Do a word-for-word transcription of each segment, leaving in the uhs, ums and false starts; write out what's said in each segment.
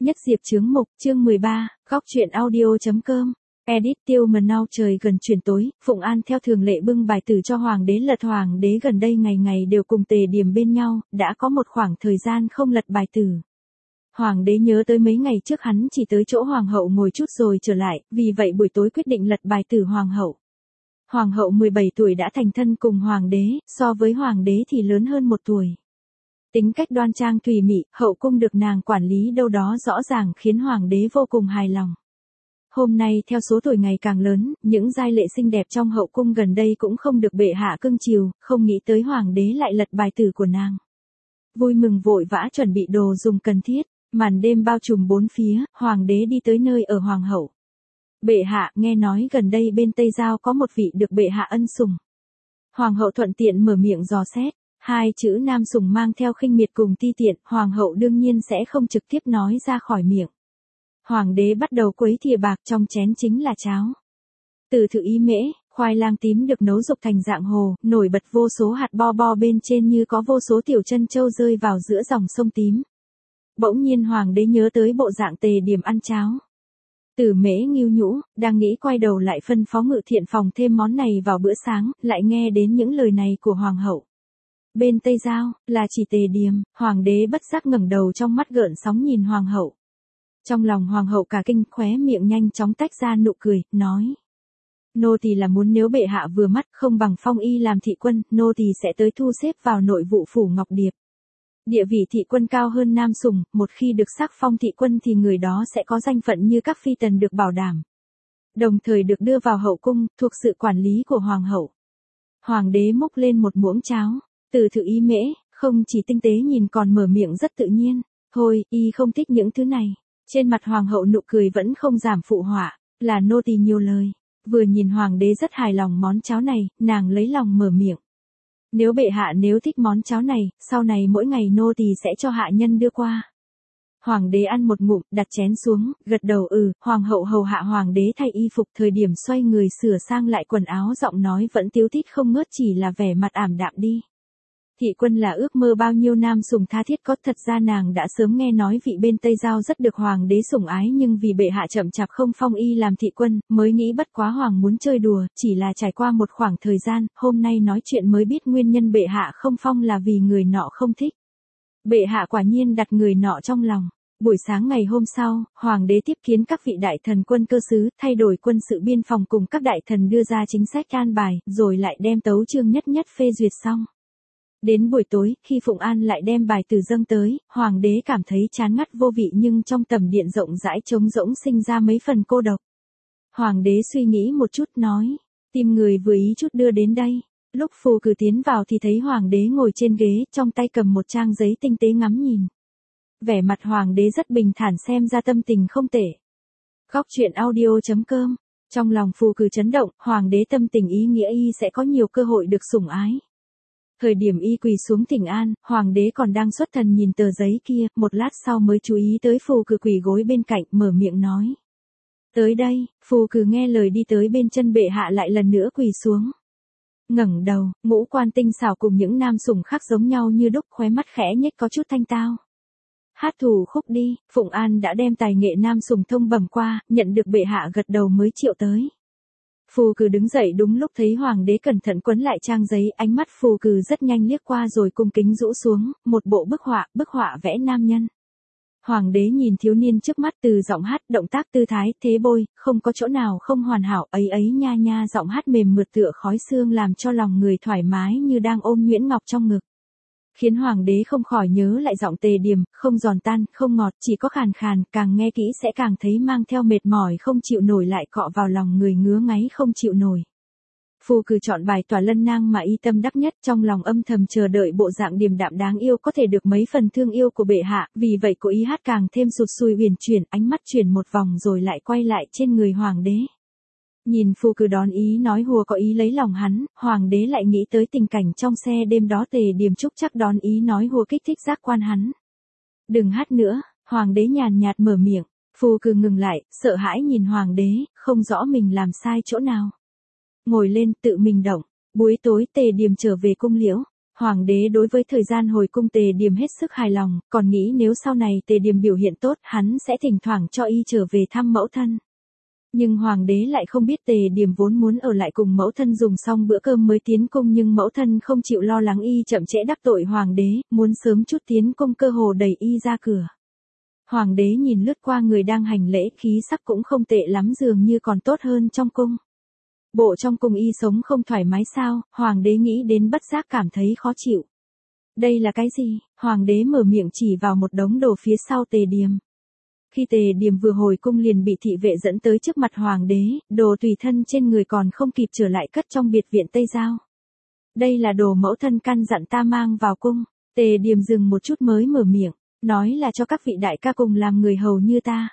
Nhất Diệp chướng mục, chương mười ba, góc truyện audio.com. Edit Tiêu Mần Nau. Trời gần chuyển tối, Phụng An theo thường lệ bưng bài tử cho hoàng đế lật. Hoàng đế gần đây ngày ngày đều cùng Tề Điềm bên nhau, đã có một khoảng thời gian không lật bài tử. Hoàng đế nhớ tới mấy ngày trước hắn chỉ tới chỗ hoàng hậu ngồi chút rồi trở lại, vì vậy buổi tối quyết định lật bài tử hoàng hậu. Hoàng hậu mười bảy tuổi đã thành thân cùng hoàng đế, so với hoàng đế thì lớn hơn một tuổi. Tính cách đoan trang tùy mị, hậu cung được nàng quản lý đâu đó rõ ràng khiến hoàng đế vô cùng hài lòng. Hôm nay theo số tuổi ngày càng lớn, những giai lệ xinh đẹp trong hậu cung gần đây cũng không được bệ hạ cưng chiều, không nghĩ tới hoàng đế lại lật bài tử của nàng. Vui mừng vội vã chuẩn bị đồ dùng cần thiết, màn đêm bao trùm bốn phía, hoàng đế đi tới nơi ở hoàng hậu. Bệ hạ, nghe nói gần đây bên Tây Giao có một vị được bệ hạ ân sủng. Hoàng hậu thuận tiện mở miệng dò xét. Hai chữ nam sủng mang theo khinh miệt cùng ti tiện, hoàng hậu đương nhiên sẽ không trực tiếp nói ra khỏi miệng. Hoàng đế bắt đầu quấy thìa bạc, trong chén chính là cháo. Từ thự ý mễ, khoai lang tím được nấu dục thành dạng hồ, nổi bật vô số hạt bo bo bên trên như có vô số tiểu chân châu rơi vào giữa dòng sông tím. Bỗng nhiên hoàng đế nhớ tới bộ dạng Tề Điềm ăn cháo. Từ mễ nghiêu nhũ, đang nghĩ quay đầu lại phân phó ngự thiện phòng thêm món này vào bữa sáng, lại nghe đến những lời này của hoàng hậu. Bên Tây Giao, là chỉ Tề Điềm, hoàng đế bất giác ngẩng đầu trong mắt gợn sóng nhìn hoàng hậu. Trong lòng hoàng hậu cả kinh, khóe miệng nhanh chóng tách ra nụ cười, nói. Nô tỳ là muốn nếu bệ hạ vừa mắt không bằng phong y làm thị quân, nô tỳ sẽ tới thu xếp vào nội vụ phủ Ngọc Điệp. Địa vị thị quân cao hơn nam sủng, một khi được sắc phong thị quân thì người đó sẽ có danh phận như các phi tần được bảo đảm. Đồng thời được đưa vào hậu cung, thuộc sự quản lý của hoàng hậu. Hoàng đế múc lên một muỗng cháo. Từ thự ý mễ, không chỉ tinh tế nhìn còn mở miệng rất tự nhiên. Thôi, y không thích những thứ này. Trên mặt hoàng hậu nụ cười vẫn không giảm phụ họa, là nô tỳ nhiều lời. Vừa nhìn hoàng đế rất hài lòng món cháo này, nàng lấy lòng mở miệng. Nếu bệ hạ nếu thích món cháo này, sau này mỗi ngày nô tỳ sẽ cho hạ nhân đưa qua. Hoàng đế ăn một ngụm, đặt chén xuống, gật đầu ừ, hoàng hậu hầu hạ hoàng đế thay y phục, thời điểm xoay người sửa sang lại quần áo, giọng nói vẫn tíu tít không ngớt, chỉ là vẻ mặt ảm đạm đi. Thị quân là ước mơ bao nhiêu nam sủng tha thiết, có thật ra nàng đã sớm nghe nói vị bên Tây Giao rất được hoàng đế sủng ái, nhưng vì bệ hạ chậm chạp không phong y làm thị quân, mới nghĩ bất quá hoàng muốn chơi đùa, chỉ là trải qua một khoảng thời gian, hôm nay nói chuyện mới biết nguyên nhân bệ hạ không phong là vì người nọ không thích. Bệ hạ quả nhiên đặt người nọ trong lòng. Buổi sáng ngày hôm sau, hoàng đế tiếp kiến các vị đại thần quân cơ sứ, thay đổi quân sự biên phòng cùng các đại thần đưa ra chính sách an bài, rồi lại đem tấu chương nhất nhất phê duyệt xong. Đến buổi tối, khi Phụng An lại đem bài tử dâng tới, hoàng đế cảm thấy chán ngắt vô vị, nhưng trong tầm điện rộng rãi trống rỗng sinh ra mấy phần cô độc. Hoàng đế suy nghĩ một chút nói, tìm người vừa ý chút đưa đến đây. Lúc phù cử tiến vào thì thấy hoàng đế ngồi trên ghế, trong tay cầm một trang giấy tinh tế ngắm nhìn. Vẻ mặt hoàng đế rất bình thản, xem ra tâm tình không tệ. Góc truyện audio.com. Trong lòng phù cử chấn động, hoàng đế tâm tình ý nghĩa y sẽ có nhiều cơ hội được sủng ái. Thời điểm y quỳ xuống thỉnh an, hoàng đế còn đang xuất thần nhìn tờ giấy kia, một lát sau mới chú ý tới phù cử quỳ gối bên cạnh, mở miệng nói. Tới đây, phù cử nghe lời đi tới bên chân bệ hạ, lại lần nữa quỳ xuống. Ngẩng đầu, ngũ quan tinh xảo cùng những nam sủng khác giống nhau như đúc, khóe mắt khẽ nhếch có chút thanh tao. Hát thủ khúc đi, Phụng An đã đem tài nghệ nam sủng thông bẩm qua, nhận được bệ hạ gật đầu mới triệu tới. Phù cử đứng dậy đúng lúc thấy hoàng đế cẩn thận quấn lại trang giấy, ánh mắt phù cử rất nhanh liếc qua rồi cung kính rũ xuống, một bộ bức họa, bức họa vẽ nam nhân. Hoàng đế nhìn thiếu niên trước mắt, từ giọng hát, động tác, tư thái, thế bôi, không có chỗ nào không hoàn hảo, ấy ấy nha nha, giọng hát mềm mượt tựa khói xương làm cho lòng người thoải mái như đang ôm nhuyễn ngọc trong ngực. Khiến hoàng đế không khỏi nhớ lại giọng Tề Điềm, không giòn tan, không ngọt, chỉ có khàn khàn, càng nghe kỹ sẽ càng thấy mang theo mệt mỏi không chịu nổi, lại cọ vào lòng người ngứa ngáy không chịu nổi. Phù cử chọn bài tỏa lân nang mà y tâm đắc nhất, trong lòng âm thầm chờ đợi bộ dạng điềm đạm đáng yêu có thể được mấy phần thương yêu của bệ hạ, vì vậy cô ý hát càng thêm sụt sùi uyển chuyển, ánh mắt chuyển một vòng rồi lại quay lại trên người hoàng đế. Nhìn phù cử đón ý nói hùa có ý lấy lòng hắn, hoàng đế lại nghĩ tới tình cảnh trong xe đêm đó Tề Điềm Trúc chắc đón ý nói hùa kích thích giác quan hắn. Đừng hát nữa, hoàng đế nhàn nhạt mở miệng, phù cử ngừng lại, sợ hãi nhìn hoàng đế, không rõ mình làm sai chỗ nào. Ngồi lên tự mình động, buổi tối Tề Điềm trở về cung liễu, Hoàng đế đối với thời gian hồi cung Tề Điềm hết sức hài lòng, còn nghĩ nếu sau này Tề Điềm biểu hiện tốt, hắn sẽ thỉnh thoảng cho y trở về thăm mẫu thân. Nhưng hoàng đế lại không biết Tề Điềm vốn muốn ở lại cùng mẫu thân dùng xong bữa cơm mới tiến cung, nhưng mẫu thân không chịu lo lắng y chậm trễ đắc tội hoàng đế, muốn sớm chút tiến cung cơ hồ đẩy y ra cửa. Hoàng đế nhìn lướt qua người đang hành lễ, khí sắc cũng không tệ lắm, dường như còn tốt hơn trong cung. Bộ trong cung y sống không thoải mái sao? Hoàng đế nghĩ đến bất giác cảm thấy khó chịu. Đây là cái gì? Hoàng đế mở miệng chỉ vào một đống đồ phía sau Tề Điềm. Khi Tề Điềm vừa hồi cung liền bị thị vệ dẫn tới trước mặt hoàng đế, đồ tùy thân trên người còn không kịp trở lại cất trong biệt viện Tây Giao. Đây là đồ mẫu thân căn dặn ta mang vào cung. Tề Điềm dừng một chút mới mở miệng, nói là cho các vị đại ca cùng làm người hầu như ta.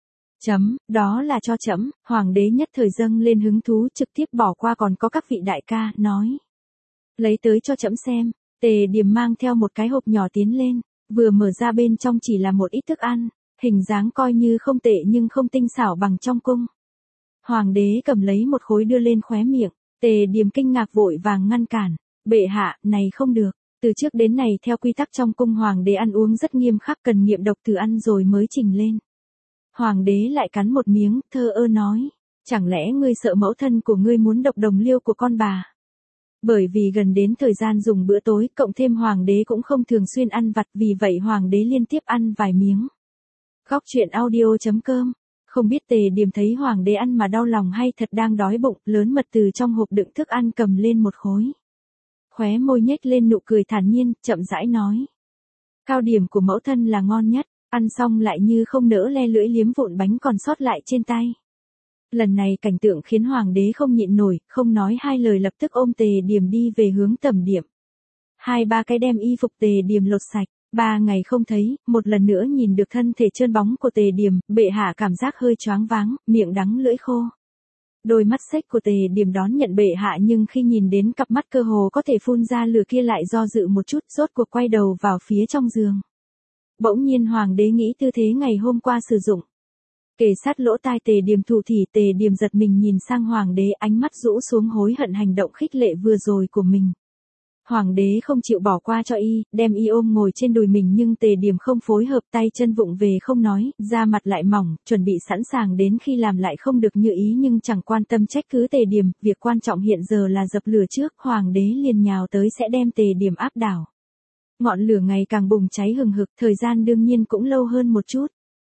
Chấm, đó là cho trẫm. Hoàng đế nhất thời dâng lên hứng thú, trực tiếp bỏ qua còn có các vị đại ca, nói. Lấy tới cho trẫm xem. Tề Điềm mang theo một cái hộp nhỏ tiến lên, vừa mở ra bên trong chỉ là một ít thức ăn, hình dáng coi như không tệ nhưng không tinh xảo bằng trong cung. Hoàng đế cầm lấy một khối đưa lên khóe miệng, Tề Điềm kinh ngạc vội vàng ngăn cản, bệ hạ, này không được, từ trước đến này theo quy tắc trong cung hoàng đế ăn uống rất nghiêm khắc, cần nghiệm độc từ ăn rồi mới trình lên. Hoàng đế lại cắn một miếng, thơ ơ nói, chẳng lẽ ngươi sợ mẫu thân của ngươi muốn độc đồng liêu của con bà? Bởi vì gần đến thời gian dùng bữa tối, cộng thêm hoàng đế cũng không thường xuyên ăn vặt, vì vậy hoàng đế liên tiếp ăn vài miếng. Góc truyện audio chấm com. Không biết Tề Điềm thấy hoàng đế ăn mà đau lòng hay thật đang đói bụng, lớn mật từ trong hộp đựng thức ăn cầm lên một khối. Khóe môi nhếch lên nụ cười thản nhiên, chậm rãi nói. Cao điểm của mẫu thân là ngon nhất, ăn xong lại như không nỡ le lưỡi liếm vụn bánh còn sót lại trên tay. Lần này cảnh tượng khiến hoàng đế không nhịn nổi, không nói hai lời lập tức ôm Tề Điềm đi về hướng tẩm điện. Hai ba cái đem y phục Tề Điềm lột sạch. Ba ngày không thấy, một lần nữa nhìn được thân thể trơn bóng của Tề Điềm, bệ hạ cảm giác hơi choáng váng, miệng đắng lưỡi khô. Đôi mắt xếch của Tề Điềm đón nhận bệ hạ, nhưng khi nhìn đến cặp mắt cơ hồ có thể phun ra lửa kia lại do dự một chút, rốt cuộc quay đầu vào phía trong giường. Bỗng nhiên hoàng đế nghĩ tư thế ngày hôm qua sử dụng. Kề sát lỗ tai Tề Điềm thủ thỉ, Tề Điềm giật mình nhìn sang hoàng đế, ánh mắt rũ xuống hối hận hành động khích lệ vừa rồi của mình. Hoàng đế không chịu bỏ qua cho y, đem y ôm ngồi trên đùi mình, nhưng Tề Điềm không phối hợp, tay chân vụng về không nói, da mặt lại mỏng, chuẩn bị sẵn sàng đến khi làm lại không được như ý, nhưng chẳng quan tâm trách cứ Tề Điềm, việc quan trọng hiện giờ là dập lửa trước, hoàng đế liền nhào tới sẽ đem Tề Điềm áp đảo. Ngọn lửa ngày càng bùng cháy hừng hực, thời gian đương nhiên cũng lâu hơn một chút.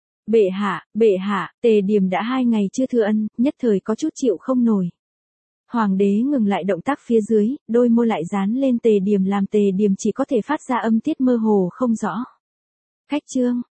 Bệ hạ, bệ hạ, Tề Điềm đã hai ngày chưa thừa ân, nhất thời có chút chịu không nổi. Hoàng đế ngừng lại động tác phía dưới, đôi môi lại dán lên Tề Điềm làm Tề Điềm chỉ có thể phát ra âm tiết mơ hồ không rõ. Khách chương.